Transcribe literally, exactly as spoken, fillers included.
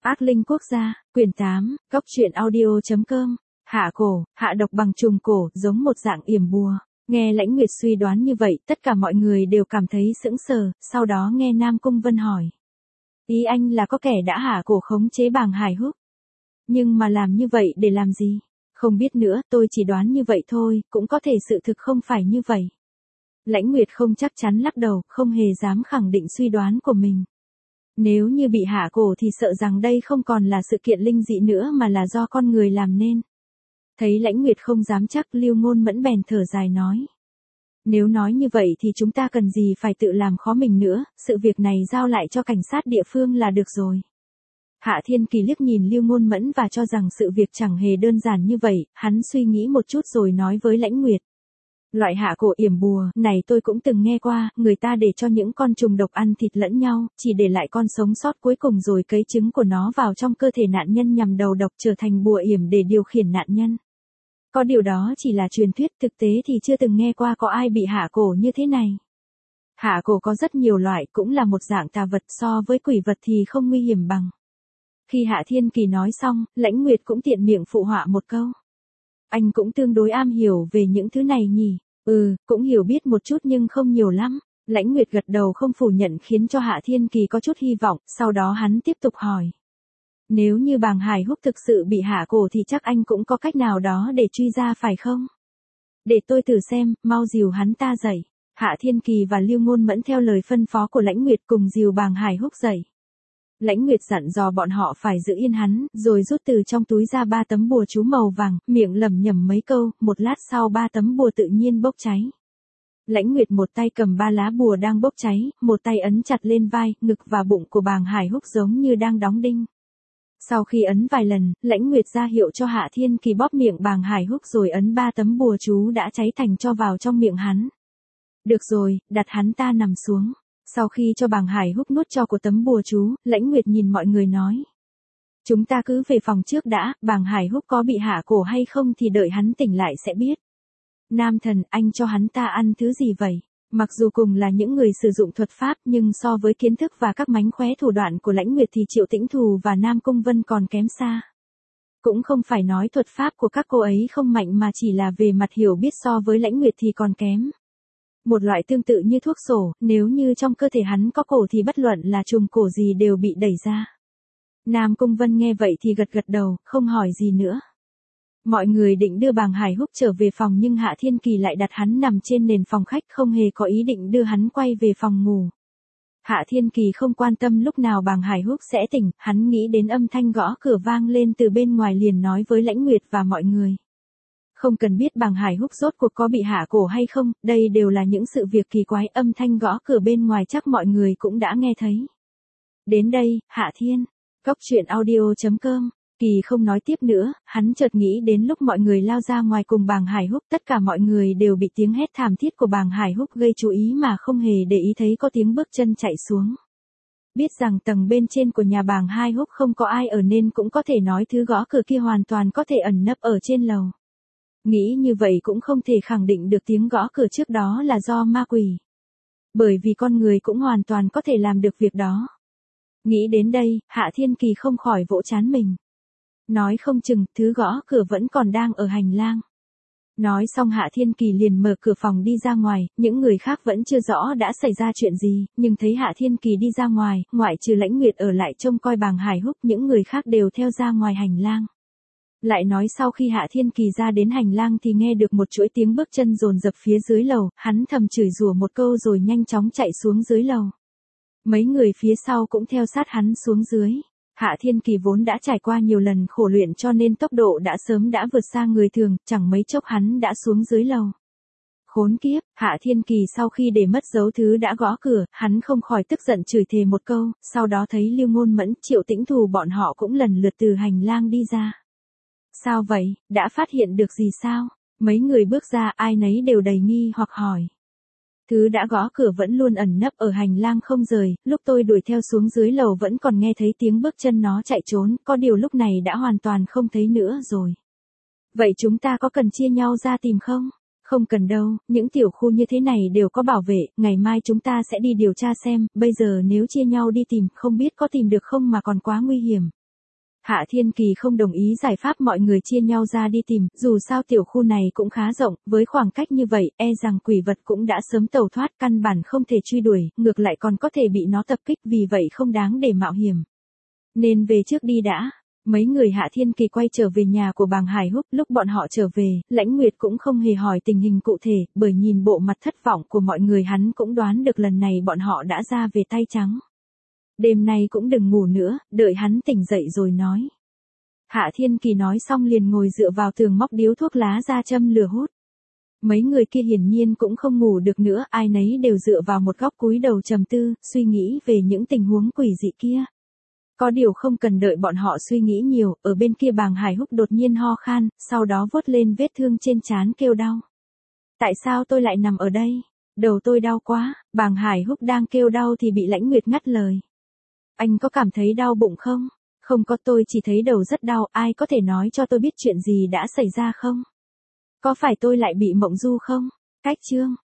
Ác linh quốc gia, quyển tám, góc truyện audio.com, hạ cổ, hạ độc bằng trùng cổ, giống một dạng yểm bùa. Nghe Lãnh Nguyệt suy đoán như vậy, tất cả mọi người đều cảm thấy sững sờ, sau đó nghe Nam Cung Vân hỏi. Ý anh là có kẻ đã hạ cổ khống chế Bàng Hải Húc. Nhưng mà làm như vậy để làm gì? Không biết nữa, tôi chỉ đoán như vậy thôi, cũng có thể sự thực không phải như vậy. Lãnh Nguyệt không chắc chắn lắc đầu, không hề dám khẳng định suy đoán của mình. Nếu như bị hạ cổ thì sợ rằng đây không còn là sự kiện linh dị nữa mà là do con người làm nên. Thấy Lãnh Nguyệt không dám chắc, Lưu Ngôn Mẫn bèn thở dài nói. Nếu nói như vậy thì chúng ta cần gì phải tự làm khó mình nữa, sự việc này giao lại cho cảnh sát địa phương là được rồi. Hạ Thiên Kỳ liếc nhìn Lưu Ngôn Mẫn và cho rằng sự việc chẳng hề đơn giản như vậy, hắn suy nghĩ một chút rồi nói với Lãnh Nguyệt. Loại hạ cổ yểm bùa này tôi cũng từng nghe qua, người ta để cho những con trùng độc ăn thịt lẫn nhau, chỉ để lại con sống sót cuối cùng rồi cấy trứng của nó vào trong cơ thể nạn nhân nhằm đầu độc trở thành bùa yểm để điều khiển nạn nhân. Có điều đó chỉ là truyền thuyết, thực tế thì chưa từng nghe qua có ai bị hạ cổ như thế này. Hạ cổ có rất nhiều loại, cũng là một dạng tà vật, so với quỷ vật thì không nguy hiểm bằng. Khi Hạ Thiên Kỳ nói xong, Lãnh Nguyệt cũng tiện miệng phụ họa một câu. Anh cũng tương đối am hiểu về những thứ này nhỉ? Ừ, cũng hiểu biết một chút nhưng không nhiều lắm. Lãnh Nguyệt gật đầu không phủ nhận khiến cho Hạ Thiên Kỳ có chút hy vọng, sau đó hắn tiếp tục hỏi. Nếu như Bàng Hải Húc thực sự bị hạ cổ thì chắc anh cũng có cách nào đó để truy ra phải không? Để tôi thử xem, mau dìu hắn ta dậy. Hạ Thiên Kỳ và Lưu Ngôn Mẫn theo lời phân phó của Lãnh Nguyệt cùng dìu Bàng Hải Húc dậy. Lãnh Nguyệt dặn dò bọn họ phải giữ yên hắn, rồi rút từ trong túi ra ba tấm bùa chú màu vàng, miệng lẩm nhẩm mấy câu, một lát sau ba tấm bùa tự nhiên bốc cháy. Lãnh Nguyệt một tay cầm ba lá bùa đang bốc cháy, một tay ấn chặt lên vai, ngực và bụng của Bàng Hải Húc giống như đang đóng đinh. Sau khi ấn vài lần, Lãnh Nguyệt ra hiệu cho Hạ Thiên Kỳ bóp miệng Bàng Hải Húc rồi ấn ba tấm bùa chú đã cháy thành cho vào trong miệng hắn. Được rồi, đặt hắn ta nằm xuống. Sau khi cho Bàng Hải Húc nuốt cho của tấm bùa chú, Lãnh Nguyệt nhìn mọi người nói. Chúng ta cứ về phòng trước đã, Bàng Hải Húc có bị hạ cổ hay không thì đợi hắn tỉnh lại sẽ biết. Nam thần, anh cho hắn ta ăn thứ gì vậy? Mặc dù cùng là những người sử dụng thuật pháp nhưng so với kiến thức và các mánh khóe thủ đoạn của Lãnh Nguyệt thì Triệu Tĩnh Thù và Nam Cung Vân còn kém xa. Cũng không phải nói thuật pháp của các cô ấy không mạnh mà chỉ là về mặt hiểu biết so với Lãnh Nguyệt thì còn kém. Một loại tương tự như thuốc sổ, nếu như trong cơ thể hắn có cổ thì bất luận là trùng cổ gì đều bị đẩy ra. Nam Cung Vân nghe vậy thì gật gật đầu, không hỏi gì nữa. Mọi người định đưa Bàng Hải Húc trở về phòng nhưng Hạ Thiên Kỳ lại đặt hắn nằm trên nền phòng khách, không hề có ý định đưa hắn quay về phòng ngủ. Hạ Thiên Kỳ không quan tâm lúc nào Bàng Hải Húc sẽ tỉnh, hắn nghĩ đến âm thanh gõ cửa vang lên từ bên ngoài liền nói với Lãnh Nguyệt và mọi người. Không cần biết Bàng Hải Húc rốt cuộc có bị hạ cổ hay không, đây đều là những sự việc kỳ quái, âm thanh gõ cửa bên ngoài chắc mọi người cũng đã nghe thấy. Đến đây, Hạ Thiên, góc truyện audio.com, Kỳ không nói tiếp nữa, hắn chợt nghĩ đến lúc mọi người lao ra ngoài cùng Bàng Hải Húc, tất cả mọi người đều bị tiếng hét thảm thiết của Bàng Hải Húc gây chú ý mà không hề để ý thấy có tiếng bước chân chạy xuống. Biết rằng tầng bên trên của nhà Bàng Hải Húc không có ai ở nên cũng có thể nói thứ gõ cửa kia hoàn toàn có thể ẩn nấp ở trên lầu. Nghĩ như vậy cũng không thể khẳng định được tiếng gõ cửa trước đó là do ma quỷ. Bởi vì con người cũng hoàn toàn có thể làm được việc đó. Nghĩ đến đây, Hạ Thiên Kỳ không khỏi vỗ trán mình. Nói không chừng, thứ gõ cửa vẫn còn đang ở hành lang. Nói xong Hạ Thiên Kỳ liền mở cửa phòng đi ra ngoài, những người khác vẫn chưa rõ đã xảy ra chuyện gì, nhưng thấy Hạ Thiên Kỳ đi ra ngoài, ngoại trừ Lãnh Nguyệt ở lại trông coi Bàng Hải Húc, những người khác đều theo ra ngoài hành lang. Lại nói sau khi Hạ Thiên Kỳ ra đến hành lang thì nghe được một chuỗi tiếng bước chân dồn dập phía dưới lầu, hắn thầm chửi rủa một câu rồi nhanh chóng chạy xuống dưới lầu. Mấy người phía sau cũng theo sát hắn xuống dưới. Hạ Thiên Kỳ vốn đã trải qua nhiều lần khổ luyện cho nên tốc độ đã sớm đã vượt xa người thường, chẳng mấy chốc hắn đã xuống dưới lầu. Khốn kiếp, Hạ Thiên Kỳ sau khi để mất dấu thứ đã gõ cửa, hắn không khỏi tức giận chửi thề một câu, sau đó thấy Lưu Ngôn Mẫn, Triệu Tĩnh Thù bọn họ cũng lần lượt từ hành lang đi ra. Sao vậy, đã phát hiện được gì sao? Mấy người bước ra ai nấy đều đầy nghi hoặc hỏi. Thứ đã gõ cửa vẫn luôn ẩn nấp ở hành lang không rời, lúc tôi đuổi theo xuống dưới lầu vẫn còn nghe thấy tiếng bước chân nó chạy trốn, có điều lúc này đã hoàn toàn không thấy nữa rồi. Vậy chúng ta có cần chia nhau ra tìm không? Không cần đâu, những tiểu khu như thế này đều có bảo vệ, ngày mai chúng ta sẽ đi điều tra xem, bây giờ nếu chia nhau đi tìm, không biết có tìm được không mà còn quá nguy hiểm. Hạ Thiên Kỳ không đồng ý giải pháp mọi người chia nhau ra đi tìm, dù sao tiểu khu này cũng khá rộng, với khoảng cách như vậy, e rằng quỷ vật cũng đã sớm tẩu thoát, căn bản không thể truy đuổi, ngược lại còn có thể bị nó tập kích, vì vậy không đáng để mạo hiểm. Nên về trước đi đã. Mấy người Hạ Thiên Kỳ quay trở về nhà của Bàng Hải Húc, lúc bọn họ trở về, Lãnh Nguyệt cũng không hề hỏi tình hình cụ thể, bởi nhìn bộ mặt thất vọng của mọi người hắn cũng đoán được lần này bọn họ đã ra về tay trắng. Đêm nay cũng đừng ngủ nữa, đợi hắn tỉnh dậy rồi nói. Hạ Thiên Kỳ nói xong liền ngồi dựa vào tường móc điếu thuốc lá ra châm lửa hút. Mấy người kia hiển nhiên cũng không ngủ được nữa, ai nấy đều dựa vào một góc cúi đầu trầm tư, suy nghĩ về những tình huống quỷ dị kia. Có điều không cần đợi bọn họ suy nghĩ nhiều, ở bên kia Bàng Hải Húc đột nhiên ho khan, sau đó vuốt lên vết thương trên trán kêu đau. Tại sao tôi lại nằm ở đây? Đầu tôi đau quá. Bàng Hải Húc đang kêu đau thì bị Lãnh Nguyệt ngắt lời. Anh có cảm thấy đau bụng không? Không có, tôi chỉ thấy đầu rất đau, ai có thể nói cho tôi biết chuyện gì đã xảy ra không? Có phải tôi lại bị mộng du không? Cách chương